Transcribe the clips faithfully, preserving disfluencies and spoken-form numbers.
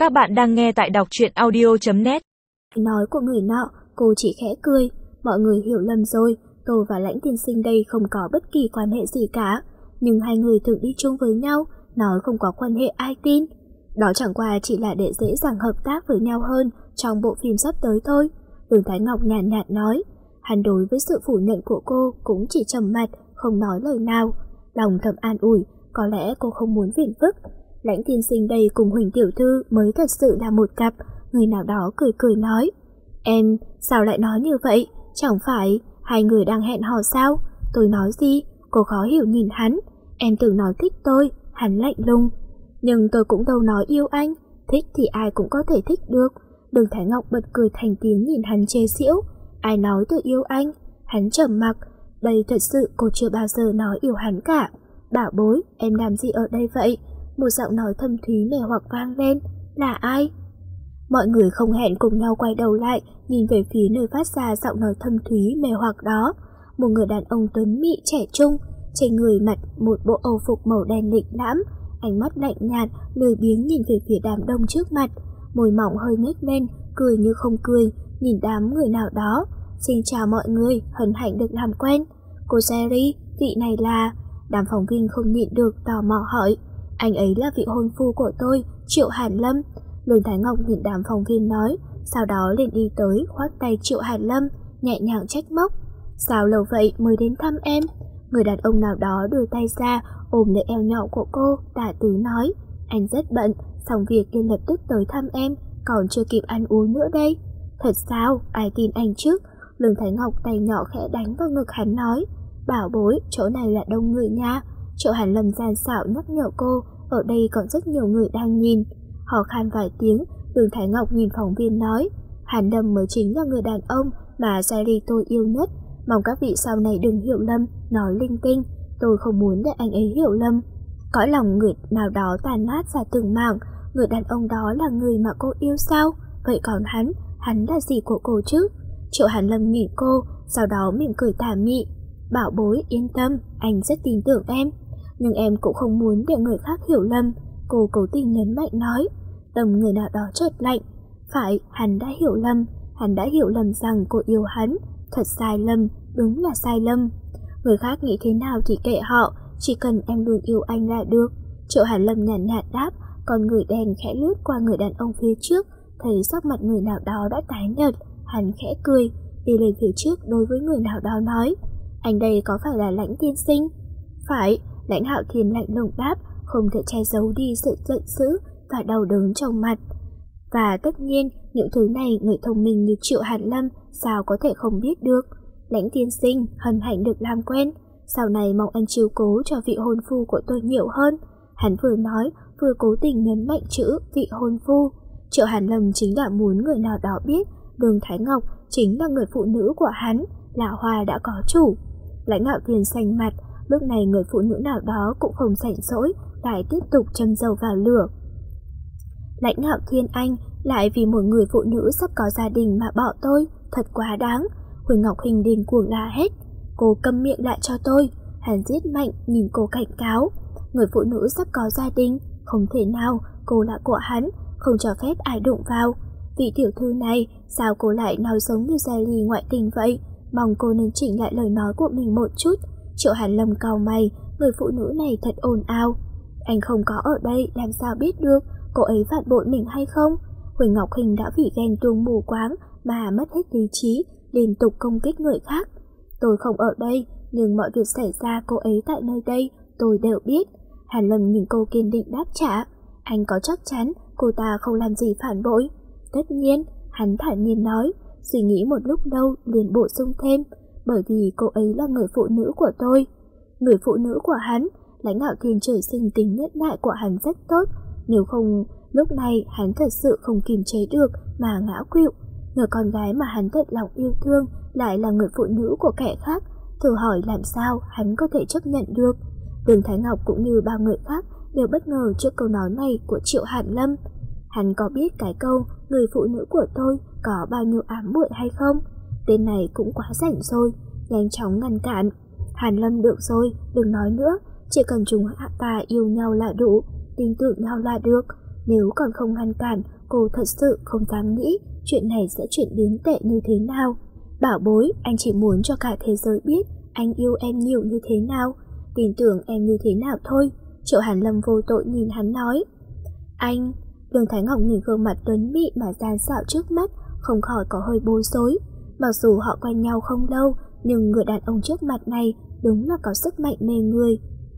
Các bạn đang nghe tại đọc truyện audio chấm net. Nói của người nọ, cô chỉ khẽ cười. Mọi người hiểu lầm rồi, tôi và Lãnh tiên sinh đây không có bất kỳ quan hệ gì cả. Nhưng hai người thường đi chung với nhau, nói không có quan hệ ai tin. Đó chẳng qua chỉ là để dễ dàng hợp tác với nhau hơn trong bộ phim sắp tới thôi. Đường Thái Ngọc nhàn nhạt nói. Hắn đối với sự phủ nhận của cô cũng chỉ trầm mặt, không nói lời nào. Lòng thầm an ủi, có lẽ cô không muốn phiền phức. Lãnh tiên sinh đây cùng Huỳnh tiểu thư mới thật sự là một cặp. Người nào đó cười cười nói. Em, sao lại nói như vậy? Chẳng phải hai người đang hẹn hò sao? Tôi nói gì? Cô khó hiểu nhìn hắn. Em từng nói thích tôi, hắn lạnh lùng. Nhưng tôi cũng đâu nói yêu anh. Thích thì ai cũng có thể thích được. Đường Thái Ngọc bật cười thành tiếng nhìn hắn chế giễu. Ai nói tôi yêu anh? Hắn trầm mặc. Đây thật sự cô chưa bao giờ nói yêu hắn cả. Bảo bối, em làm gì ở đây vậy? Một giọng nói thâm thúy mê hoặc vang lên. Là ai? Mọi người không hẹn cùng nhau quay đầu lại, nhìn về phía nơi phát ra giọng nói thâm thúy mê hoặc đó. Một người đàn ông tuấn mỹ trẻ trung, trên người mặc một bộ âu phục màu đen lịch lãm, ánh mắt lạnh nhạt, lười biếng nhìn về phía đám đông trước mặt, môi mỏng hơi nhếch lên, cười như không cười, nhìn đám người nào đó. Xin chào mọi người, hân hạnh được làm quen. Cô Jerry, vị này là... Đám phóng viên không nhịn được tò mò hỏi. Anh ấy là vị hôn phu của tôi, Triệu Hàn Lâm. Lương Thái Ngọc nhìn đám phóng viên nói, sau đó liền đi tới khoác tay Triệu Hàn Lâm, nhẹ nhàng trách móc. Sao lâu vậy mới đến thăm em? Người đàn ông nào đó đưa tay ra, ôm lấy eo nhỏ của cô, tả tứ nói. Anh rất bận, xong việc nên lập tức tới thăm em, còn chưa kịp ăn uống nữa đây. Thật sao? Ai tin anh trước? Lương Thái Ngọc tay nhỏ khẽ đánh vào ngực hắn nói. Bảo bối, chỗ này là đông người nha. Triệu Hàn Lâm gian xảo nhắc nhở cô, ở đây còn rất nhiều người đang nhìn. Hò khan vài tiếng, Đường Thái Ngọc nhìn phóng viên nói. Hàn Lâm mới chính là người đàn ông mà Jerry tôi yêu nhất. Mong các vị sau này đừng hiểu lầm, nói linh tinh. Tôi không muốn để anh ấy hiểu lầm. Cõi lòng người nào đó tàn nát ra từng mảng. Người đàn ông đó là người mà cô yêu sao? Vậy còn hắn, hắn là gì của cô chứ? Triệu Hàn Lâm nhìn cô, sau đó mỉm cười tà mị. Bảo bối, yên tâm, anh rất tin tưởng em. Nhưng em cũng không muốn để người khác hiểu lầm. Cô cố tình nhấn mạnh nói. Tâm người nào đó chợt lạnh. Phải, hắn đã hiểu lầm. Hắn đã hiểu lầm rằng cô yêu hắn. Thật sai lầm, đúng là sai lầm. Người khác nghĩ thế nào thì kệ họ, chỉ cần em luôn yêu anh là được. Triệu Hàn Lâm nhàn nhạt đáp. Còn người đèn khẽ lướt qua người đàn ông phía trước, thấy sắc mặt người nào đó đã tái nhợt. Hắn khẽ cười, đi lên phía trước đối với người nào đó nói. Anh đây có phải là Lãnh tiên sinh? Phải, Lãnh Hạo Thiên lạnh lùng đáp, không thể che giấu đi sự giận dữ và đau đớn trong mặt. Và tất nhiên, những thứ này người thông minh như Triệu Hàn Lâm sao có thể không biết được. Lãnh tiên sinh, hân hạnh được làm quen. Sau này mong anh chiếu cố cho vị hôn phu của tôi nhiều hơn. Hắn vừa nói, vừa cố tình nhấn mạnh chữ vị hôn phu. Triệu Hàn Lâm chính là muốn người nào đó biết Đường Thái Ngọc chính là người phụ nữ của hắn, là hoa đã có chủ. Lãnh Hạo Thiên xanh mặt, lúc này người phụ nữ nào đó cũng không rảnh rỗi, lại tiếp tục châm dầu vào lửa. Lãnh Hạo Thiên anh lại vì một người phụ nữ sắp có gia đình mà bỏ tôi, thật quá đáng. Huỳnh Ngọc Hình điên cuồng la hét. Cô câm miệng lại cho tôi. Hắn giết mạnh nhìn cô cảnh cáo. Người phụ nữ sắp có gia đình, không thể nào, cô là của hắn, không cho phép ai đụng vào. Vị tiểu thư này, sao cô lại nói giống như Jerry ngoại tình vậy? Mong cô nên chỉnh lại lời nói của mình một chút. Triệu Hàn Lâm cau mày, người phụ nữ này thật ồn ào. Anh không có ở đây, làm sao biết được cô ấy phản bội mình hay không? Huỳnh Ngọc Hình đã vì ghen tuông mù quáng mà mất hết lý trí, liên tục công kích người khác. Tôi không ở đây, nhưng mọi việc xảy ra cô ấy tại nơi đây, tôi đều biết. Hàn Lâm nhìn cô kiên định đáp trả. Anh có chắc chắn cô ta không làm gì phản bội? Tất nhiên, hắn thản nhiên nói. Suy nghĩ một lúc lâu liền bổ sung thêm. Bởi vì cô ấy là người phụ nữ của tôi. Người phụ nữ của hắn? Lãnh Hạo Thiên trời sinh tính nhẫn nại của hắn rất tốt. Nếu không, lúc này hắn thật sự không kiềm chế được mà ngã quỵu. Người con gái mà hắn thật lòng yêu thương lại là người phụ nữ của kẻ khác. Thử hỏi làm sao hắn có thể chấp nhận được? Đường Thái Ngọc cũng như bao người khác đều bất ngờ trước câu nói này của Triệu Hàn Lâm. Hắn có biết cái câu người phụ nữ của tôi có bao nhiêu ám muội hay không? Tên này cũng quá rảnh rồi, nhanh chóng ngăn cản. Hàn Lâm được rồi, đừng nói nữa, chỉ cần chúng ta yêu nhau là đủ, tin tưởng nhau là được. Nếu còn không ngăn cản, cô thật sự không dám nghĩ chuyện này sẽ chuyển biến tệ như thế nào. Bảo bối, anh chỉ muốn cho cả thế giới biết anh yêu em nhiều như thế nào, tin tưởng em như thế nào thôi. Triệu Hàn Lâm vô tội nhìn hắn nói. Anh, Lương Thái Ngọc nhìn gương mặt tuấn mỹ mà gian xạo trước mắt, không khỏi có hơi bối rối. Mặc dù họ quen nhau không lâu, nhưng người đàn ông trước mặt này đúng là có sức mạnh mê người.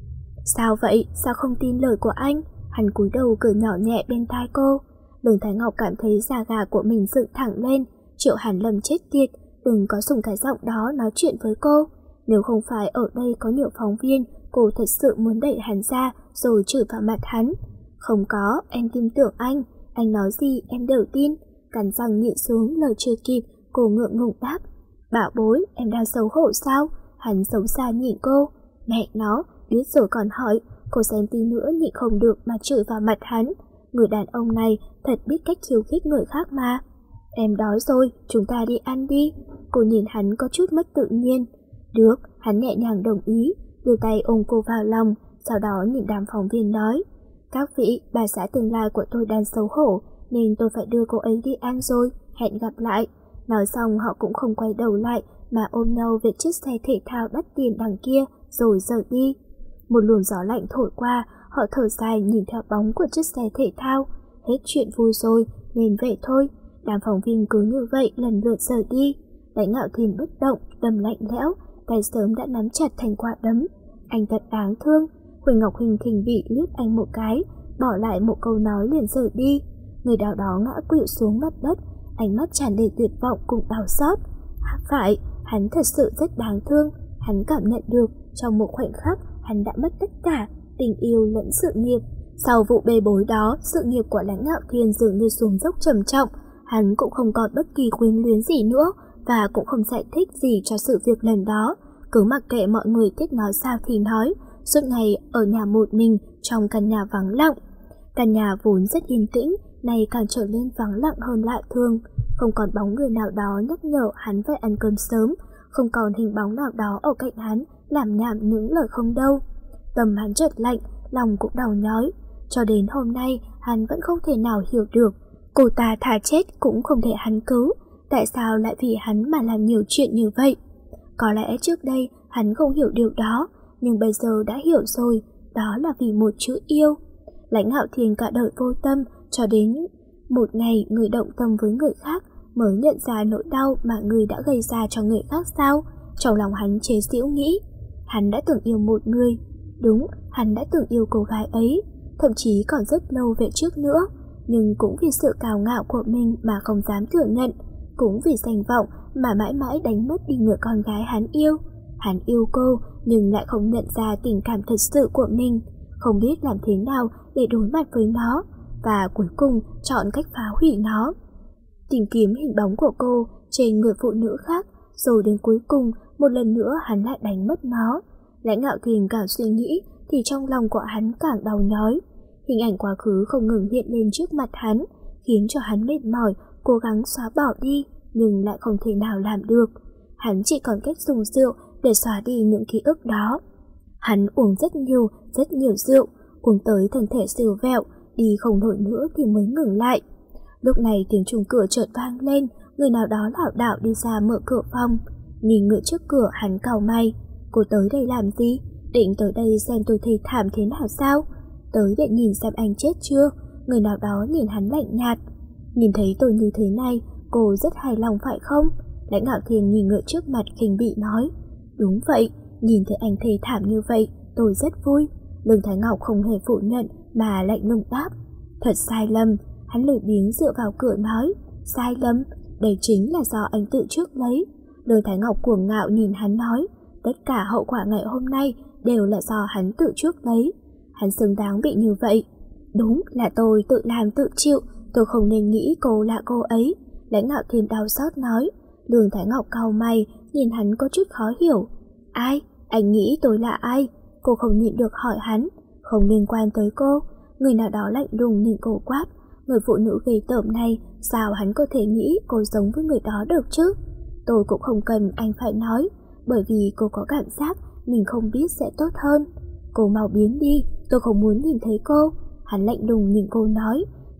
Sao vậy? Sao không tin lời của anh? Hắn cúi đầu cười nhỏ nhẹ bên tai cô. Lương Thái Ngọc cảm thấy da gà của mình dựng thẳng lên. Triệu Hàn Lâm chết tiệt, đừng có dùng cái giọng đó nói chuyện với cô. Nếu không phải ở đây có nhiều phóng viên, cô thật sự muốn đẩy hắn ra rồi chửi vào mặt hắn. Không có, em tin tưởng anh. Anh nói gì em đều tin. Cắn răng nhịn xuống lời chưa kịp, cô ngượng ngùng đáp. Bảo bối, em đang xấu hổ sao? Hắn xấu xa nhìn cô. Mẹ nó, biết rồi còn hỏi. Cô xem tí nữa nhịn không được mà chửi vào mặt hắn. Người đàn ông này thật biết cách khiêu khích người khác mà. Em đói rồi, chúng ta đi ăn đi. Cô nhìn hắn có chút mất tự nhiên. Được, hắn nhẹ nhàng đồng ý, đưa tay ôm cô vào lòng, sau đó nhìn đám phóng viên nói. Các vị, bà xã tương lai của tôi đang xấu hổ, nên tôi phải đưa cô ấy đi ăn rồi, hẹn gặp lại. Nói xong họ cũng không quay đầu lại mà ôm nhau về chiếc xe thể thao đắt tiền đằng kia rồi rời đi. Một luồng gió lạnh thổi qua, họ thở dài nhìn theo bóng của chiếc xe thể thao. Hết chuyện vui rồi, nên về thôi. Đám phóng viên cứ như vậy lần lượt rời đi. Lãnh Ngạo Thiên bất động, tâm lạnh lẽo, tay sớm đã nắm chặt thành quả đấm. Anh thật đáng thương. Huỳnh Ngọc Huỳnh khinh bị liếc anh một cái, bỏ lại một câu nói liền rời đi. Người đào đó ngã quỵu xuống mặt đất, ánh mắt tràn đầy tuyệt vọng cùng đau xót. Phải, hắn thật sự rất đáng thương. Hắn cảm nhận được trong một khoảnh khắc hắn đã mất tất cả, tình yêu lẫn sự nghiệp. Sau vụ bê bối đó, sự nghiệp của Lãnh Ngạo Thiên dường như xuống dốc trầm trọng. Hắn cũng không còn bất kỳ quyến luyến gì nữa, và cũng không giải thích gì cho sự việc lần đó. Cứ mặc kệ mọi người thích nói sao thì nói, suốt ngày ở nhà một mình trong căn nhà vắng lặng. Căn nhà vốn rất yên tĩnh, nay càng trở nên vắng lặng hơn lạ thường. Không còn bóng người nào đó nhắc nhở hắn phải ăn cơm sớm, không còn hình bóng nào đó ở cạnh hắn làm nhảm những lời không đâu. Tâm hắn chợt lạnh, lòng cũng đau nhói. Cho đến hôm nay hắn vẫn không thể nào hiểu được, cô ta thà chết cũng không thể hắn cứu. Tại sao lại vì hắn mà làm nhiều chuyện như vậy? Có lẽ trước đây hắn không hiểu điều đó, nhưng bây giờ đã hiểu rồi, đó là vì một chữ yêu. Lãnh Ngạo Thiên cả đời vô tâm, cho đến một ngày người động tâm với người khác mới nhận ra nỗi đau mà người đã gây ra cho người khác sao? Trong lòng hắn chế giễu nghĩ, hắn đã từng yêu một người. Đúng, hắn đã từng yêu cô gái ấy, thậm chí còn rất lâu về trước nữa. Nhưng cũng vì sự cào ngạo của mình mà không dám thừa nhận, cũng vì danh vọng mà mãi mãi đánh mất đi người con gái hắn yêu. Hắn yêu cô nhưng lại không nhận ra tình cảm thật sự của mình, không biết làm thế nào để đối mặt với nó, và cuối cùng chọn cách phá hủy nó. Tìm kiếm hình bóng của cô trên người phụ nữ khác, rồi đến cuối cùng một lần nữa hắn lại đánh mất nó. Lãnh Ngạo Thiên càng suy nghĩ thì trong lòng của hắn càng đau nhói. Hình ảnh quá khứ không ngừng hiện lên trước mặt hắn, khiến cho hắn mệt mỏi, cố gắng xóa bỏ đi, nhưng lại không thể nào làm được. Hắn chỉ còn cách dùng rượu để xóa đi những ký ức đó. Hắn uống rất nhiều, rất nhiều rượu, uống tới thân thể siêu vẹo, đi không nổi nữa thì mới ngừng lại. Lúc này tiếng chuông cửa chợt vang lên, người nào đó lảo đảo đi ra mở cửa phòng. Nhìn người trước cửa hắn cau mày. Cô tới đây làm gì? Định tới đây xem tôi thê thảm thế nào sao? Tới để nhìn xem anh chết chưa? Người nào đó nhìn hắn lạnh nhạt. Nhìn thấy tôi như thế này, cô rất hài lòng phải không? Lãnh Ngạo Thiên nhìn người trước mặt khinh bị nói. Đúng vậy, nhìn thấy anh thê thảm như vậy, tôi rất vui. Lương Thái Ngọc không hề phủ nhận mà lạnh lùng đáp. Thật sai lầm. Hắn lười biếng dựa vào cửa nói. Sai lầm, đây chính là do anh tự trước lấy. Lương Thái Ngọc cuồng ngạo nhìn hắn nói. Tất cả hậu quả ngày hôm nay đều là do hắn tự trước lấy. Hắn xứng đáng bị như vậy. Đúng là tôi tự làm tự chịu, tôi không nên nghĩ cô là cô ấy. Lãnh Ngạo Thiên đau xót nói. Lương Thái Ngọc cau mày, nhìn hắn có chút khó hiểu. Ai? Anh nghĩ tôi là ai? Cô không nhịn được hỏi hắn. Không liên quan tới cô. Người nào đó lạnh lùng nhìn cô quát. Người phụ nữ ghê tởm này, sao hắn có thể nghĩ cô giống với người đó được chứ? Tôi cũng không cần anh phải nói, bởi vì cô có cảm giác mình không biết sẽ tốt hơn. Cô mau biến đi, tôi không muốn nhìn thấy cô. Hắn lạnh lùng nhìn cô nói.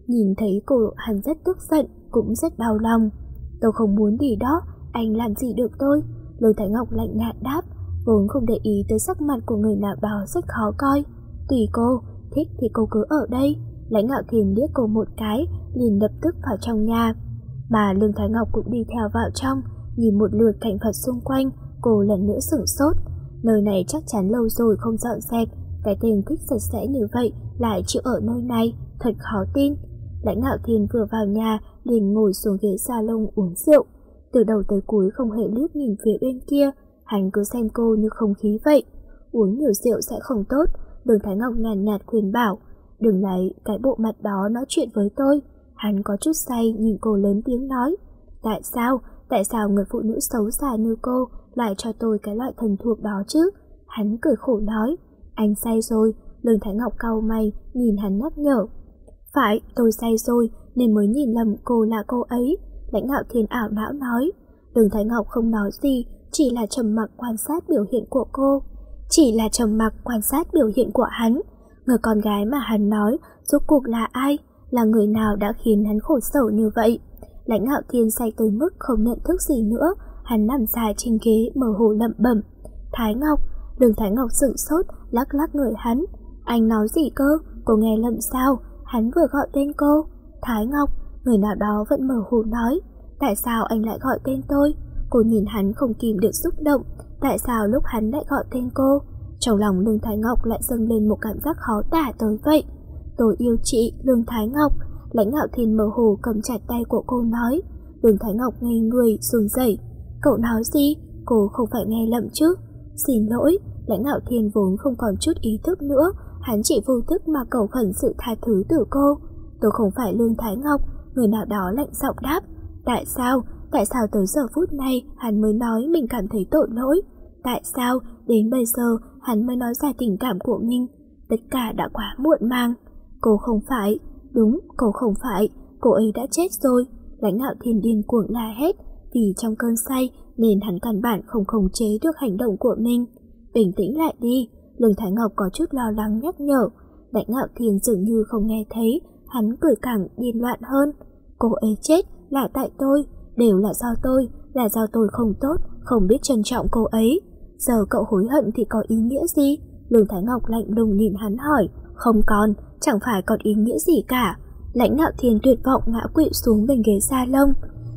Nhìn thấy cô hắn rất tức giận, cũng rất đau lòng. Tôi không muốn đi đó, anh làm gì được tôi? Lương Thái Ngọc lạnh nhạt đáp, vốn không để ý tới sắc mặt của người nào đó rất khó coi. Tùy cô, thích thì cô cứ ở đây. Lãnh Ngạo Thiên liếc cô một cái, liền lập tức vào trong nhà. Mà Lương Thái Ngọc cũng đi theo vào trong, nhìn một lượt cảnh vật xung quanh, cô lần nữa sửng sốt. Nơi này chắc chắn lâu rồi không dọn dẹp, cái tên thích sạch sẽ như vậy lại chịu ở nơi này, thật khó tin. Lãnh Ngạo Thiên vừa vào nhà liền ngồi xuống ghế salon uống rượu, từ đầu tới cuối không hề liếc nhìn phía bên kia, hắn cứ xem cô như không khí vậy. Uống nhiều rượu sẽ không tốt, Lương Thái Ngọc nhàn nhạt khuyên bảo, đừng lấy cái bộ mặt đó nói chuyện với tôi. Hắn có chút say nhìn cô lớn tiếng nói, tại sao, tại sao người phụ nữ xấu xa như cô lại cho tôi cái loại thần thuộc đó chứ? Hắn cười khổ nói, anh say rồi. Lương Thái Ngọc cau mày nhìn hắn nhắc nhở, phải, tôi say rồi nên mới nhìn lầm cô là cô ấy. Lãnh Ngạo Thiên ảo não nói. Lương Thái Ngọc không nói gì, chỉ là trầm mặc quan sát biểu hiện của cô. Chỉ là trầm mặc quan sát biểu hiện của hắn. Người con gái mà hắn nói rốt cuộc là ai? Là người nào đã khiến hắn khổ sở như vậy? Lãnh Ngạo Thiên say tới mức không nhận thức gì nữa, hắn nằm dài trên ghế mơ hồ lẩm bẩm, Thái Ngọc. Lương Thái Ngọc sửng sốt, lắc lắc người hắn. Anh nói gì cơ? Cô nghe lầm sao? Hắn vừa gọi tên cô. Thái Ngọc. Người nào đó vẫn mơ hồ nói, tại sao anh lại gọi tên tôi? Cô nhìn hắn không kìm được xúc động, tại sao lúc hắn lại gọi tên cô? Trong lòng Lương Thái Ngọc lại dâng lên một cảm giác khó tả tới vậy. Tôi yêu chị, Lương Thái Ngọc. Lãnh Ngạo Thiên mơ hồ cầm chặt tay của cô nói. Lương Thái Ngọc ngây người, run rẩy. Cậu nói gì? Cô không phải nghe lầm chứ? Xin lỗi. Lãnh Ngạo Thiên vốn không còn chút ý thức nữa, hắn chỉ vô thức mà cầu khẩn sự tha thứ từ cô. Tôi không phải Lương Thái Ngọc. Người nào đó lạnh giọng đáp. Tại sao? Tại sao tới giờ phút này hắn mới nói mình cảm thấy tội lỗi? Tại sao đến bây giờ hắn mới nói ra tình cảm của mình? Tất cả đã quá muộn màng. Cô không phải. Đúng, cô không phải. Cô ấy đã chết rồi. Lãnh Ngạo Thiên điên cuồng la hét. Vì trong cơn say nên hắn căn bản không khống chế được hành động của mình. Bình tĩnh lại đi. Lương Thái Ngọc có chút lo lắng nhắc nhở. Lãnh Ngạo Thiên dường như không nghe thấy. Hắn cười càng điên loạn hơn. Cô ấy chết là tại tôi, đều là do tôi, là do tôi không tốt, không biết trân trọng cô ấy. Giờ cậu hối hận thì có ý nghĩa gì? Lương Thái Ngọc lạnh lùng nhìn hắn hỏi. Không còn, chẳng phải còn ý nghĩa gì cả. Lãnh Ngạo Thiên tuyệt vọng ngã quỵ xuống bên ghế salon.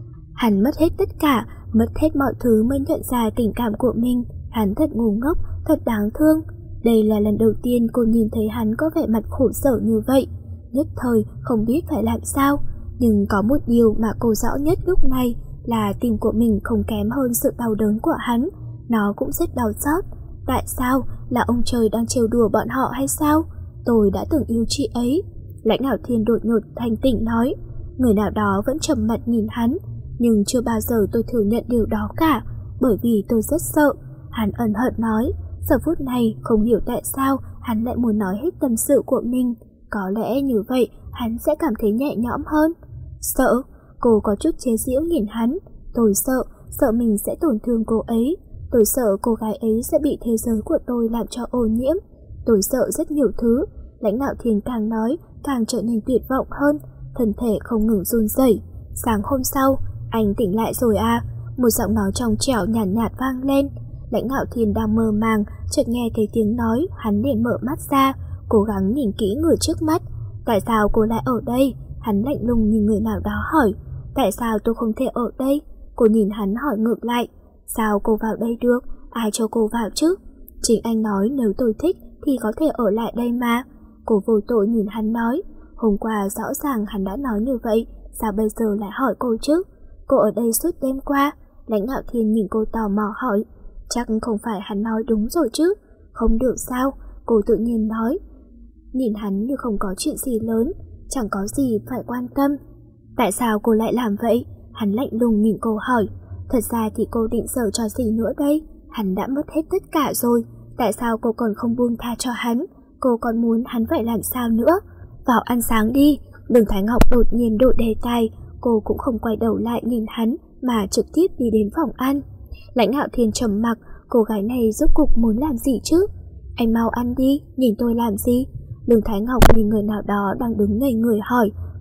Hắn mất hết tất cả, mất hết mọi thứ mới nhận ra tình cảm của mình. Hắn thật ngu ngốc, thật đáng thương. Đây là lần đầu tiên cô nhìn thấy hắn có vẻ mặt khổ sở như vậy. Nhất thời không biết phải làm sao. Nhưng có một điều mà cô rõ nhất lúc này là tim của mình không kém hơn sự đau đớn của hắn. Nó cũng rất đau xót. Tại sao? Là ông trời đang trêu đùa bọn họ hay sao? Tôi đã từng yêu chị ấy. Lãnh Ngạo Thiên đột ngột thanh tỉnh nói. Người nào đó vẫn trầm mặt nhìn hắn. Nhưng chưa bao giờ tôi thừa nhận điều đó cả, bởi vì tôi rất sợ. Hắn ẩn hận nói. Giờ phút này không hiểu tại sao hắn lại muốn nói hết tâm sự của mình. Có lẽ như vậy hắn sẽ cảm thấy nhẹ nhõm hơn. Sợ? Cô có chút chế giễu nhìn hắn. Tôi sợ, sợ mình sẽ tổn thương cô ấy. Tôi sợ cô gái ấy sẽ bị thế giới của tôi làm cho ô nhiễm. Tôi sợ rất nhiều thứ. Lãnh Ngạo Thiên càng nói càng trở nên tuyệt vọng hơn, thân thể không ngừng run rẩy. Sáng hôm sau, anh tỉnh lại rồi à? Một giọng nói trong trẻo nhàn nhạt, nhạt vang lên. Lãnh Ngạo Thiên đang mơ màng, chợt nghe thấy tiếng nói, hắn liền mở mắt ra, cố gắng nhìn kỹ người trước mắt. Tại sao cô lại ở đây? Hắn lạnh lùng nhìn người nào đó hỏi. Tại sao tôi không thể ở đây? Cô nhìn hắn hỏi ngược lại. Sao cô vào đây được? Ai cho cô vào chứ? Chính anh nói nếu tôi thích thì có thể ở lại đây mà. Cô vô tội nhìn hắn nói. Hôm qua rõ ràng hắn đã nói như vậy, sao bây giờ lại hỏi cô chứ? Cô ở đây suốt đêm qua. Lãnh Ngạo Thiên nhìn cô tò mò hỏi. Chắc không phải hắn nói đúng rồi chứ? Không được sao? Cô tự nhiên nói. Nhìn hắn như không có chuyện gì lớn, chẳng có gì phải quan tâm. Tại sao cô lại làm vậy? Hắn lạnh lùng nhìn cô hỏi. Thật ra thì cô định giở trò gì nữa đây? Hắn đã mất hết tất cả rồi. Tại sao cô còn không buông tha cho hắn? Cô còn muốn hắn phải làm sao nữa? Vào ăn sáng đi. Lương Thái Ngọc đột nhiên đổi đề tài. Cô cũng không quay đầu lại nhìn hắn mà trực tiếp đi đến phòng ăn. Lãnh Ngạo Thiên trầm mặc. Cô gái này rốt cuộc muốn làm gì chứ? Anh mau ăn đi, nhìn tôi làm gì? Lương Thái Ngọc nhìn người nào đó đang đứng ngây người hỏi.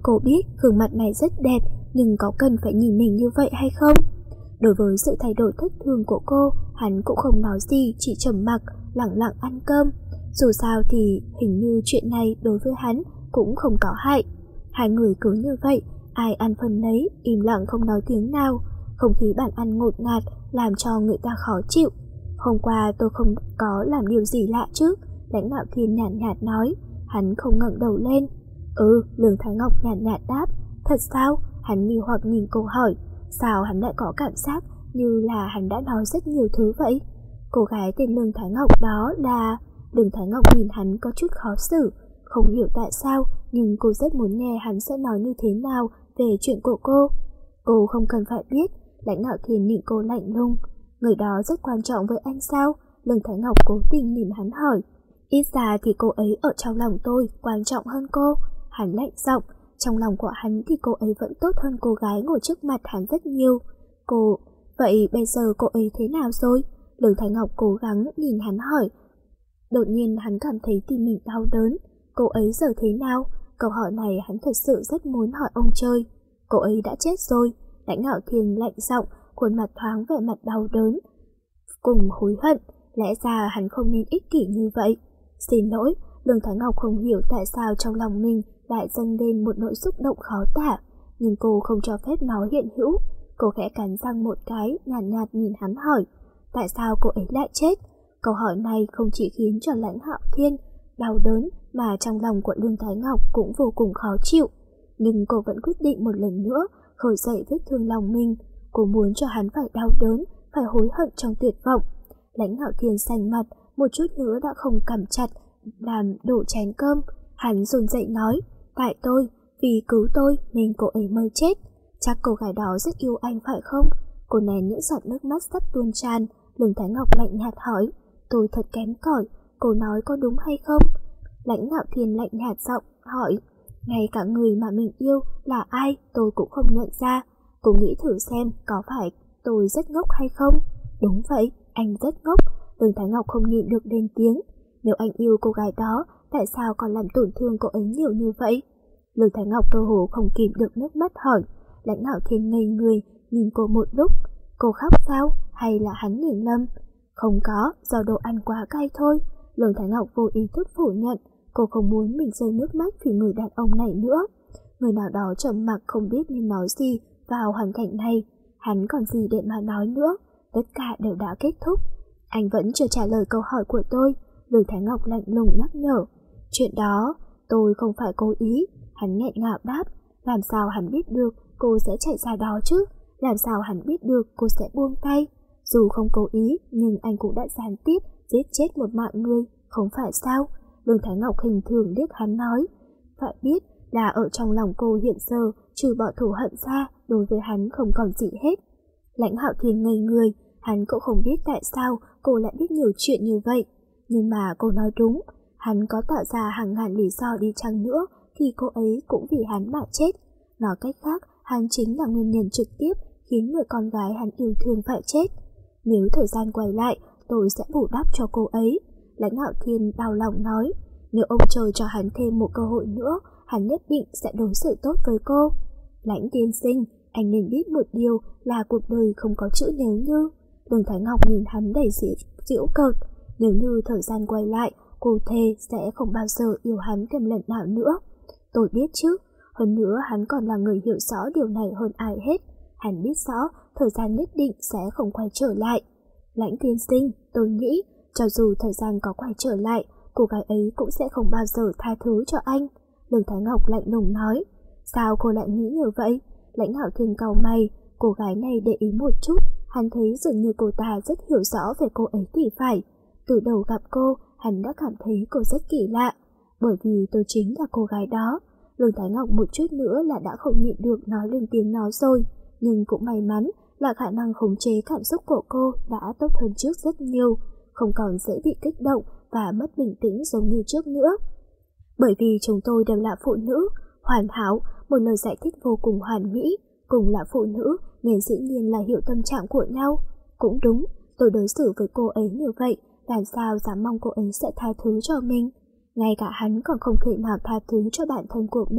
Cô biết gương mặt này rất đẹp, nhưng có cần phải nhìn mình như vậy hay không? Đối với sự thay đổi thất thường của cô, hắn cũng không nói gì, chỉ trầm mặc, lặng lặng ăn cơm. Dù sao thì hình như chuyện này đối với hắn cũng không có hại. Hai người cứ như vậy, ai ăn phần nấy, im lặng không nói tiếng nào. Không khí bàn ăn ngột ngạt làm cho người ta khó chịu. Hôm qua tôi không có làm điều gì lạ chứ? Lãnh Ngạo Thiên nhàn nhạt, nhạt nói. Hắn không ngẩng đầu lên. Ừ, Lương Thái Ngọc nhàn nhạt, nhạt đáp. Thật sao? Hắn nghi hoặc nhìn cô hỏi. Sao hắn lại có cảm giác như là hắn đã nói rất nhiều thứ vậy? Cô gái tên Lương Thái Ngọc đó là... Lương Thái Ngọc nhìn hắn có chút khó xử. Không hiểu tại sao, nhưng cô rất muốn nghe hắn sẽ nói như thế nào về chuyện của cô. Cô không cần phải biết. Lãnh Ngạo Thiên nhìn cô lạnh lùng. Người đó rất quan trọng với anh sao? Lương Thái Ngọc cố tình nhìn hắn hỏi. Ít ra thì cô ấy ở trong lòng tôi quan trọng hơn cô. Hắn lạnh giọng. Trong lòng của hắn thì cô ấy vẫn tốt hơn cô gái ngồi trước mặt hắn rất nhiều. Cô... Vậy bây giờ cô ấy thế nào rồi? Lương Thái Ngọc cố gắng nhìn hắn hỏi. Đột nhiên hắn cảm thấy tim mình đau đớn. Cô ấy giờ thế nào? Câu hỏi này hắn thật sự rất muốn hỏi ông trời. Cô ấy đã chết rồi. Lãnh Ngạo Thiên lạnh giọng, khuôn mặt thoáng vẻ mặt đau đớn cùng hối hận. Lẽ ra hắn không nên ích kỷ như vậy. Xin lỗi. Lương Thái Ngọc không hiểu tại sao trong lòng mình lại dâng lên một nỗi xúc động khó tả, nhưng cô không cho phép nó hiện hữu. Cô khẽ cắn răng một cái, nhàn nhạt, nhạt nhìn hắn hỏi. Tại sao cô ấy lại chết? Câu hỏi này không chỉ khiến cho Lãnh Ngạo Thiên đau đớn, mà trong lòng của Lương Thái Ngọc cũng vô cùng khó chịu. Nhưng cô vẫn quyết định một lần nữa khởi dậy vết thương lòng mình. Cô muốn cho hắn phải đau đớn, phải hối hận trong tuyệt vọng. Lãnh Ngạo Thiên xanh mặt, một chút nữa đã không cầm chặt làm đổ chén cơm. Hắn run rẩy nói, tại tôi, vì cứu tôi nên cô ấy mới chết. Chắc cô gái đó rất yêu anh phải không? Cô nén những giọt nước mắt sắp tuôn tràn. Lương Thái Ngọc lạnh nhạt hỏi, tôi thật kém cỏi, cô nói có đúng hay không? Lãnh Ngạo Thiên lạnh nhạt giọng hỏi, ngay cả người mà mình yêu là ai tôi cũng không nhận ra. Cô nghĩ thử xem có phải tôi rất ngốc hay không? Đúng vậy, anh rất ngốc. Lương Thái Ngọc không nhịn được lên tiếng. Nếu anh yêu cô gái đó, tại sao còn làm tổn thương cô ấy nhiều như vậy? Lương Thái Ngọc cơ hồ không kìm được nước mắt hỏi. Lãnh Ngạo Thiên ngây người nhìn cô một lúc. Cô khóc sao? Hay là hắn nhìn lầm? Không có, do đồ ăn quá cay thôi. Lương Thái Ngọc vô ý thức phủ nhận. Cô không muốn mình rơi nước mắt vì người đàn ông này nữa. Người nào đó trầm mặc không biết nên nói gì vào hoàn cảnh này. Hắn còn gì để mà nói nữa? Tất cả đều đã kết thúc. Anh vẫn chưa trả lời câu hỏi của tôi. Lương Thái Ngọc lạnh lùng nhắc nhở. Chuyện đó tôi không phải cố ý. Hắn nghẹn ngào đáp. Làm sao hắn biết được cô sẽ chạy ra đó chứ? Làm sao hắn biết được cô sẽ buông tay? Dù không cố ý, nhưng anh cũng đã gián tiếp giết chết một mạng người, không phải sao? Lương Thái Ngọc hình thường liếc hắn nói. Phải biết là ở trong lòng cô hiện giờ, trừ bỏ thù hận ra, đối với hắn không còn gì hết. Lãnh Hạo Thiên ngây người, hắn cũng không biết tại sao cô lại biết nhiều chuyện như vậy. Nhưng mà cô nói đúng, hắn có tạo ra hàng ngàn lý do đi chăng nữa, thì cô ấy cũng vì hắn mà chết. Nói cách khác, hắn chính là nguyên nhân trực tiếp khiến người con gái hắn yêu thương phải chết. Nếu thời gian quay lại, tôi sẽ bù đắp cho cô ấy. Lãnh Hạo Thiên đau lòng nói. Nếu ông trời cho hắn thêm một cơ hội nữa, hắn nhất định sẽ đối xử tốt với cô. Lãnh tiên sinh, anh nên biết một điều là cuộc đời không có chữ nếu như. Lương Thái Ngọc nhìn hắn đầy giễu cợt. Nếu như thời gian quay lại, cô thề sẽ không bao giờ yêu hắn thêm lần nào nữa. Tôi biết chứ. Hơn nữa hắn còn là người hiểu rõ điều này hơn ai hết. Hắn biết rõ thời gian nhất định sẽ không quay trở lại. Lãnh tiên sinh, tôi nghĩ cho dù thời gian có quay trở lại, cô gái ấy cũng sẽ không bao giờ tha thứ cho anh. Lương Thái Ngọc lạnh lùng nói. Sao cô lại nghĩ như vậy? Lãnh Hạo Thiên cau mày. Cô gái này để ý một chút, hắn thấy dường như cô ta rất hiểu rõ về cô ấy thì phải. Từ đầu gặp cô, hắn đã cảm thấy cô rất kỳ lạ. Bởi vì tôi chính là cô gái đó. Lương Thái Ngọc một chút nữa là đã không nhịn được nói lên tiếng nói rồi. Nhưng cũng may mắn là khả năng khống chế cảm xúc của cô đã tốt hơn trước rất nhiều, không còn dễ bị kích động và mất bình tĩnh giống như trước nữa. Bởi vì chúng tôi đều là phụ nữ, hoàn hảo, một lời giải thích vô cùng hoàn mỹ, cùng là phụ nữ nên dĩ nhiên là hiểu tâm trạng của nhau. Cũng đúng, tôi đối xử với cô ấy như vậy, làm sao dám mong cô ấy sẽ tha thứ cho mình. Ngay cả hắn còn không thể nào tha thứ cho bản thân của mình,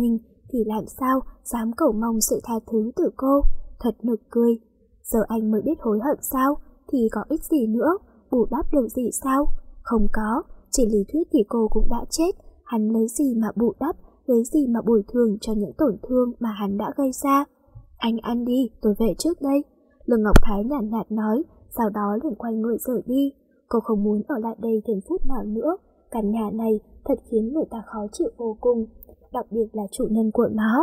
thì làm sao dám cầu mong sự tha thứ từ cô, thật nực cười. Giờ anh mới biết hối hận sao, thì có ích gì nữa, bù đắp được gì sao? Không có, trên lý thuyết thì cô cũng đã chết, hắn lấy gì mà bù đắp, lấy gì mà bồi thường cho những tổn thương mà hắn đã gây ra. Anh ăn đi, tôi về trước đây. Lương Ngọc Thái nhàn nhạt, nhạt nói, sau đó liền quay người rời đi. Cô không muốn ở lại đây thêm phút nào nữa. Căn nhà này thật khiến người ta khó chịu vô cùng, đặc biệt là chủ nhân của nó.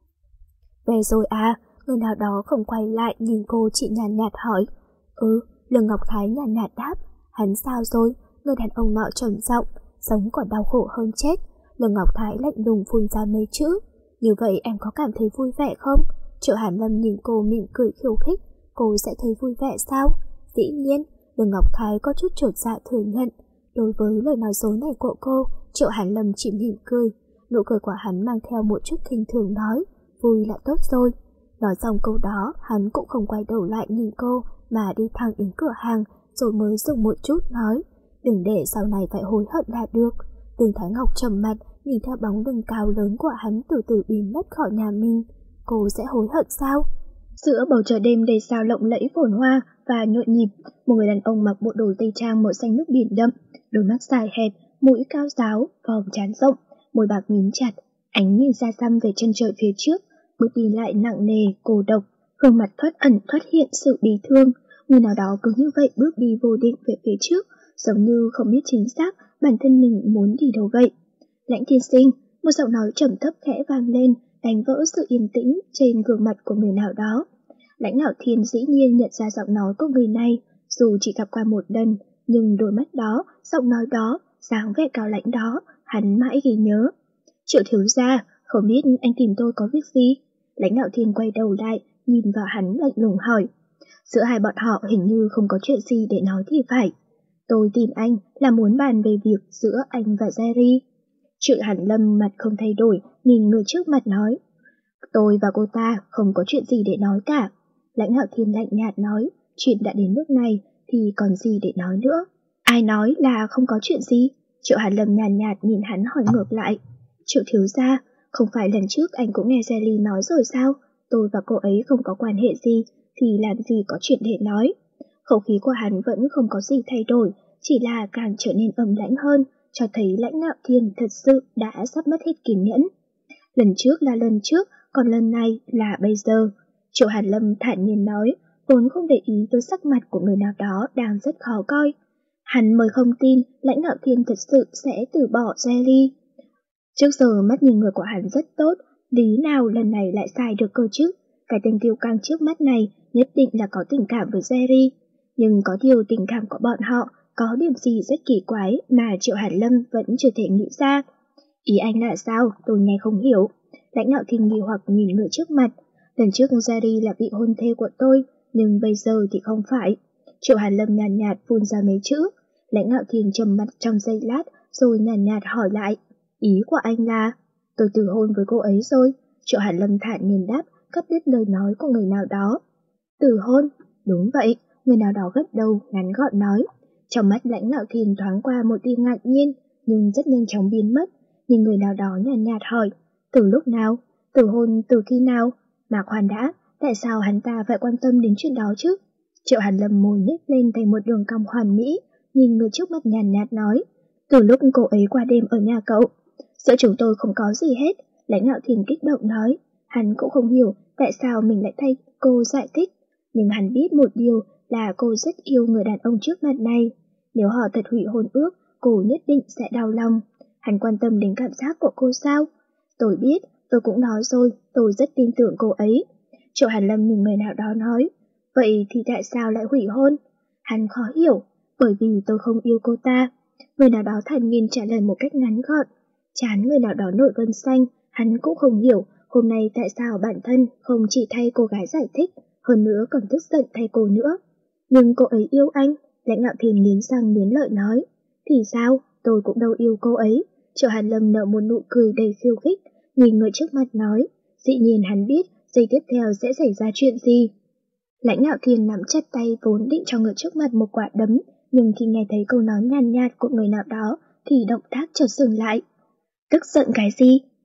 Về rồi à? Người nào đó không quay lại nhìn cô, chị nhàn nhạt, nhạt hỏi. Ừ, Lương Ngọc Thái nhàn nhạt, nhạt đáp. Hắn sao rồi? Người đàn ông nọ trầm giọng, sống còn đau khổ hơn chết. Lương Ngọc Thái lạnh lùng phun ra mấy chữ. Như vậy em có cảm thấy vui vẻ không? Triệu Hàn Lâm nhìn cô mỉm cười khiêu khích. Cô sẽ thấy vui vẻ sao? Dĩ nhiên. Lương Ngọc Thái có chút chột dạ thừa nhận. Đối với lời nói dối này của cô, Triệu Hàn Lâm chỉ mỉm cười. Nụ cười của hắn mang theo một chút khinh thường nói, vui là tốt rồi. Nói xong câu đó, hắn cũng không quay đầu lại nhìn cô, mà đi thẳng đến cửa hàng, rồi mới dừng một chút nói, đừng để sau này phải hối hận là được. Đường Thái Ngọc trầm mặt, nhìn theo bóng lưng cao lớn của hắn từ từ biến mất khỏi nhà mình. Cô sẽ hối hận sao? Giữa bầu trời đêm đầy sao lộng lẫy phồn hoa và nhộn nhịp, một người đàn ông mặc bộ đồ tây trang màu xanh nước biển đậm, đôi mắt dài hẹp, mũi cao ráo, vòng trán rộng, môi bạc mím chặt, ánh nhìn xa xăm về chân trời phía trước, bước đi lại nặng nề, cô độc, gương mặt thoát ẩn thoát hiện sự bi thương. Người nào đó cứ như vậy bước đi vô định về phía trước, giống như không biết chính xác bản thân mình muốn đi đâu vậy. Lãnh Thiên Sinh, một giọng nói trầm thấp khẽ vang lên, đánh vỡ sự yên tĩnh trên gương mặt của người nào đó. Lãnh Nạo Thiên dĩ nhiên nhận ra giọng nói của người này, dù chỉ gặp qua một lần, nhưng đôi mắt đó, giọng nói đó, dáng vẻ cao lãnh đó, hắn mãi ghi nhớ. Triệu thiếu gia, không biết anh tìm tôi có việc gì? Lãnh Nạo Thiên quay đầu lại, nhìn vào hắn lạnh lùng hỏi. Giữa hai bọn họ hình như không có chuyện gì để nói thì phải. Tôi tìm anh là muốn bàn về việc giữa anh và Jerry. Triệu Hàn Lâm mặt không thay đổi, nhìn người trước mặt nói. Tôi và cô ta không có chuyện gì để nói cả. Lãnh Hạo Thiên lạnh nhạt nói, chuyện đã đến nước này thì còn gì để nói nữa. Ai nói là không có chuyện gì? Triệu Hàn Lâm nhàn nhạt, nhạt nhìn hắn hỏi ngược lại. Triệu thiếu gia, không phải lần trước anh cũng nghe Jerry nói rồi sao? Tôi và cô ấy không có quan hệ gì, thì làm gì có chuyện để nói. Khẩu khí của hắn vẫn không có gì thay đổi, chỉ là càng trở nên ấm lãnh hơn, cho thấy Lãnh Ngạo Thiên thật sự đã sắp mất hết kiên nhẫn. Lần trước là lần trước, còn lần này là bây giờ. Triệu Hàn Lâm thản nhiên nói, vốn không để ý tới sắc mặt của người nào đó đang rất khó coi. Hắn mới không tin Lãnh Ngạo Thiên thật sự sẽ từ bỏ Jerry. Trước giờ mắt nhìn người của hắn rất tốt, lý nào lần này lại sai được cơ chứ? Cái tên kiêu căng trước mắt này nhất định là có tình cảm với Jerry. Nhưng có điều tình cảm của bọn họ có điểm gì rất kỳ quái mà Triệu Hàn Lâm vẫn chưa thể nghĩ ra. Ý anh là sao? Tôi nghe không hiểu. Lãnh Ngạo Thiên nghi hoặc nhìn người trước mặt. Lần trước Jerry là vị hôn thê của tôi, nhưng bây giờ thì không phải. Triệu Hàn Lâm nhàn nhạt, nhạt phun ra mấy chữ. Lãnh Ngạo Thiên trầm mặt trong giây lát, rồi nhàn nhạt, nhạt hỏi lại. Ý của anh là, tôi từ hôn với cô ấy rồi. Triệu Hàn Lâm thản nhiên đáp, cắt đứt lời nói của người nào đó. Từ hôn? Đúng vậy. Người nào đó gật đầu, ngắn gọn nói. Trong mắt Lãnh Ngạo Thiên thoáng qua một tia ngạc nhiên, nhưng rất nhanh chóng biến mất. Nhưng người nào đó nhàn nhạt, nhạt hỏi, từ lúc nào? Từ hôn từ khi nào? Mà khoan đã, tại sao hắn ta phải quan tâm đến chuyện đó chứ? Triệu Hàn Lâm môi nhếch lên thành một đường cong hoàn mỹ, nhìn người trước mặt nhàn nhạt nói, từ lúc cô ấy qua đêm ở nhà cậu. Giữa chúng tôi không có gì hết. Lãnh Ngạo Thiên kích động nói, hắn cũng không hiểu tại sao mình lại thay cô giải thích, nhưng hắn biết một điều là cô rất yêu người đàn ông trước mặt này. Nếu họ thật hủy hôn ước, cô nhất định sẽ đau lòng. Hắn quan tâm đến cảm giác của cô sao? Tôi biết, tôi cũng nói rồi, tôi rất tin tưởng cô ấy. Triệu Hàn Lâm nhìn người nào đó nói, vậy thì tại sao lại hủy hôn? Hắn khó hiểu, bởi vì tôi không yêu cô ta. Người nào đó thản nhiên trả lời một cách ngắn gọn. Chán người nào đó nổi gân xanh, hắn cũng không hiểu hôm nay tại sao bản thân không chỉ thay cô gái giải thích, hơn nữa còn tức giận thay cô nữa. Nhưng cô ấy yêu anh, Lãnh Ngạo Thiên nghiến răng nghiến lợi nói. Thì sao, tôi cũng đâu yêu cô ấy. Triệu Hàn Lâm nở một nụ cười đầy khiêu khích, nhìn người trước mặt nói, dĩ nhiên hắn biết giây tiếp theo sẽ xảy ra chuyện gì. Lãnh Ngạo Thiên nắm chặt tay vốn định cho người trước mặt một quả đấm, nhưng khi nghe thấy câu nói nhàn nhạt của người nào đó thì động tác chợt dừng lại. Tức giận cái gì?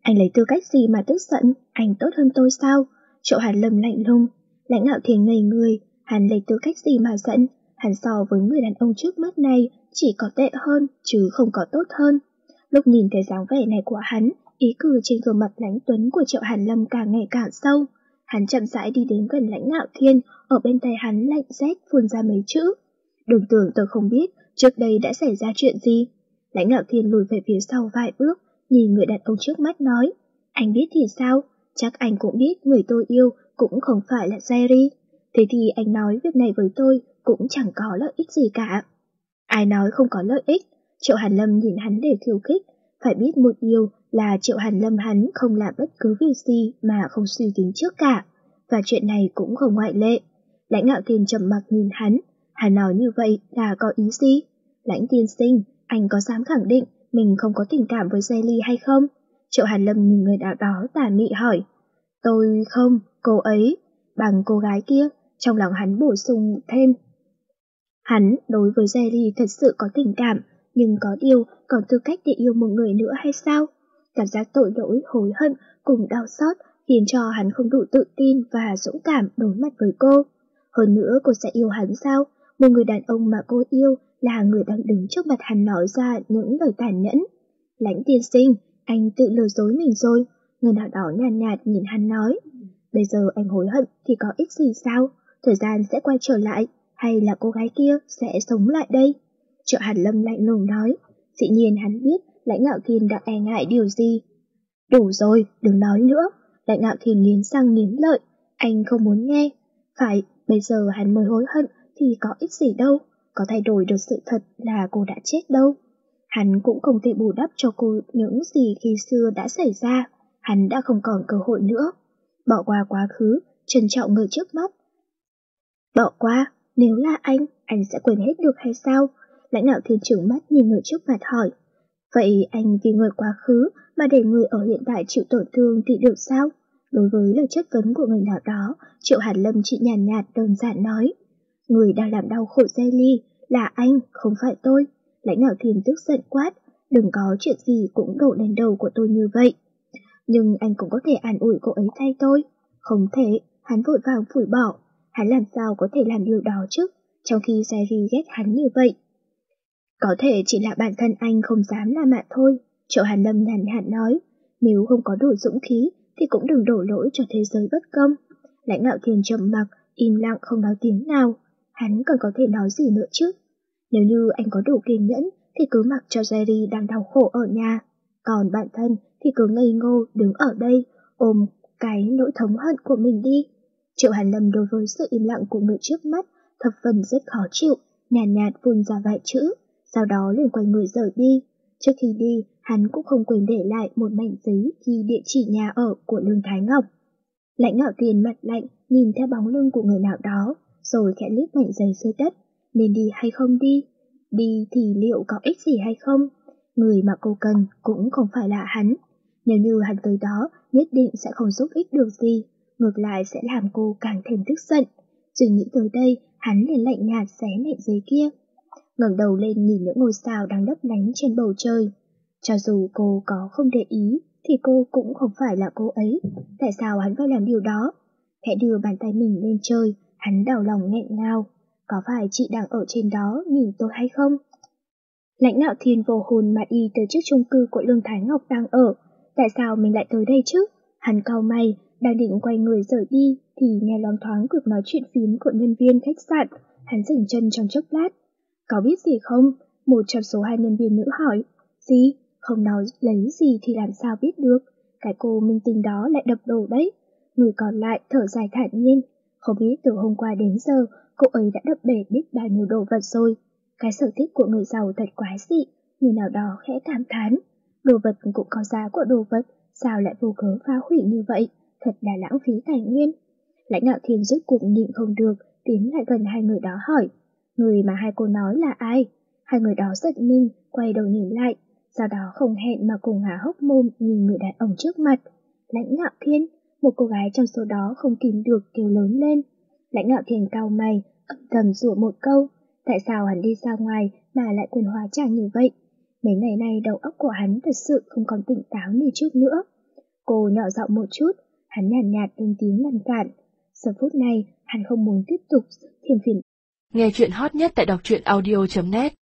Anh lấy tư cách gì mà tức giận, anh tốt hơn tôi sao? Triệu Hàn Lâm lạnh lùng. Lãnh Ngạo Thiên ngây người, hắn lấy tư cách gì mà giận? Hắn so với người đàn ông trước mắt này chỉ có tệ hơn chứ không có tốt hơn. Lúc nhìn thấy dáng vẻ này của hắn, ý cười trên gương mặt lãnh tuấn của Triệu Hàn Lâm càng ngày càng sâu. Hắn chậm rãi đi đến gần Lãnh Ngạo Thiên, ở bên tay hắn lạnh rét phun ra mấy chữ. Đừng tưởng tôi không biết trước đây đã xảy ra chuyện gì. Lãnh Ngạo Thiên lùi về phía sau vài bước, nhìn người đàn ông trước mắt nói, anh biết thì sao? Chắc anh cũng biết người tôi yêu cũng không phải là Jerry. Thế thì anh nói việc này với tôi cũng chẳng có lợi ích gì cả. Ai nói không có lợi ích? Triệu Hàn Lâm nhìn hắn để khiêu khích. Phải biết một điều là Triệu Hàn Lâm hắn không làm bất cứ việc gì mà không suy tính trước cả. Và chuyện này cũng không ngoại lệ. Lãnh Ngạo Thiên trầm mặc nhìn hắn. Hắn nói như vậy là có ý gì? Lãnh tiên sinh, anh có dám khẳng định mình không có tình cảm với Jelly hay không? Triệu Hàn Lâm nhìn người nào đó tà mị hỏi. Tôi không, cô ấy, bằng cô gái kia. Trong lòng hắn bổ sung thêm. Hắn đối với Jelly thật sự có tình cảm, nhưng có điều còn tư cách để yêu một người nữa hay sao? Cảm giác tội lỗi, hối hận cùng đau xót khiến cho hắn không đủ tự tin và dũng cảm đối mặt với cô. Hơn nữa cô sẽ yêu hắn sao? Một người đàn ông mà cô yêu là người đang đứng trước mặt hắn nói ra những lời tàn nhẫn. Lãnh tiên sinh, anh tự lừa dối mình rồi. Người nào đó nhàn nhạt, nhạt nhìn hắn nói. Bây giờ anh hối hận thì có ích gì sao? Thời gian sẽ quay trở lại, hay là cô gái kia sẽ sống lại đây? Triệu Hàn Lâm lạnh lùng nói. Dĩ nhiên hắn biết Lãnh Ngạo Thiên đã e ngại điều gì. Đủ rồi, đừng nói nữa. Lãnh Ngạo Thiên nghiến răng nghiến lợi. Anh không muốn nghe. Phải, bây giờ hắn mới hối hận thì có ích gì đâu. Có thay đổi được sự thật là cô đã chết đâu. Hắn cũng không thể bù đắp cho cô những gì khi xưa đã xảy ra. Hắn đã không còn cơ hội nữa. Bỏ qua quá khứ, trân trọng người trước mắt. Bỏ qua, nếu là anh, anh sẽ quên hết được hay sao? Lãnh Ngạo Thiên trừng mắt nhìn người trước mặt hỏi. Vậy anh vì người quá khứ mà để người ở hiện tại chịu tổn thương thì được sao? Đối với lời chất vấn của người nào đó, Triệu Hàn Lâm chỉ nhàn nhạt, nhạt đơn giản nói. Người đang làm đau khổ Jelly là anh, không phải tôi. Lãnh Ngạo Thiên tức giận quát, đừng có chuyện gì cũng đổ lên đầu của tôi như vậy. Nhưng anh cũng có thể an ủi cô ấy thay tôi. Không thể, hắn vội vàng phủi bỏ. Hắn làm sao có thể làm điều đó chứ, trong khi Jerry ghét hắn như vậy. Có thể chỉ là bản thân anh không dám làm mà thôi, Triệu Hàn Lâm nhàn nhạt nói. Nếu không có đủ dũng khí thì cũng đừng đổ lỗi cho thế giới bất công. Lãnh Ngạo Thiên trầm mặc, im lặng không nói tiếng nào. Hắn còn có thể nói gì nữa chứ? Nếu như anh có đủ kiên nhẫn thì cứ mặc cho Jerry đang đau khổ ở nhà. Còn bản thân thì cứ ngây ngô đứng ở đây, ôm cái nỗi thống hận của mình đi. Triệu Hàn Lâm đối với sự im lặng của người trước mắt thập phần rất khó chịu, nhàn nhạt, nhạt phun ra vài chữ, sau đó liền quay người rời đi. Trước khi đi, hắn cũng không quên để lại một mảnh giấy ghi địa chỉ nhà ở của Lương Thái Ngọc. Lãnh Ngạo Thiên mặt lạnh nhìn theo bóng lưng của người nào đó, rồi khẽ liếc mảnh giấy dưới đất. Nên đi hay không đi? Đi thì liệu có ích gì hay không? Người mà cô cần cũng không phải là hắn. Nếu như hắn tới đó, nhất định sẽ không giúp ích được gì, ngược lại sẽ làm cô càng thêm tức giận. Rồi nghĩ tới đây, hắn liền lạnh nhạt xé mảnh giấy kia. Ngẩng đầu lên nhìn những ngôi sao đang lấp lánh trên bầu trời. Cho dù cô có không để ý, thì cô cũng không phải là cô ấy. Tại sao hắn phải làm điều đó? Khẽ đưa bàn tay mình lên trời, hắn đau lòng nghẹn ngào. Có phải chị đang ở trên đó nhìn tôi hay không? Lãnh Ngạo Thiên vô hồn mà đi tới trước chung cư của Lương Thái Ngọc đang ở. Tại sao mình lại tới đây chứ? Hắn cau mày, đang định quay người rời đi thì nghe loáng thoáng cuộc nói chuyện phím của nhân viên khách sạn. Hắn dừng chân trong chốc lát. Có biết gì không? Một trong số hai nhân viên nữ hỏi. Gì? Không nói lấy gì thì làm sao biết được? Cái cô minh tinh đó lại đập đồ đấy. Người còn lại thở dài thản nhiên. Không biết từ hôm qua đến giờ cô ấy đã đập bể biết bao nhiêu đồ vật rồi. Cái sở thích của người giàu thật quái dị. Người nào đó khẽ cảm thán. Đồ vật cũng có giá của đồ vật, sao lại vô cớ phá hủy như vậy? Thật là lãng phí tài nguyên. Lãnh Ngạo Thiên rốt cuộc nhịn không được, tiến lại gần hai người đó hỏi. Người mà hai cô nói là ai? Hai người đó giật mình, quay đầu nhìn lại, sau đó không hẹn mà cùng há hốc mồm nhìn người đàn ông trước mặt. Lãnh Ngạo Thiên, một cô gái trong số đó không kìm được kêu lớn lên. Lãnh Ngạo Thiên cau mày, âm thầm rủa một câu. Tại sao hắn đi ra ngoài mà lại quên hóa trang như vậy? Mấy ngày nay đầu óc của hắn thật sự không còn tỉnh táo như trước nữa. Cô nhỏ giọng một chút, hắn nhàn nhạt, nhạt lên tiếng ngăn cản. Giờ phút này, hắn không muốn tiếp tục thêm phiền. Nghe chuyện hot nhất tại đọc truyện audio chấm net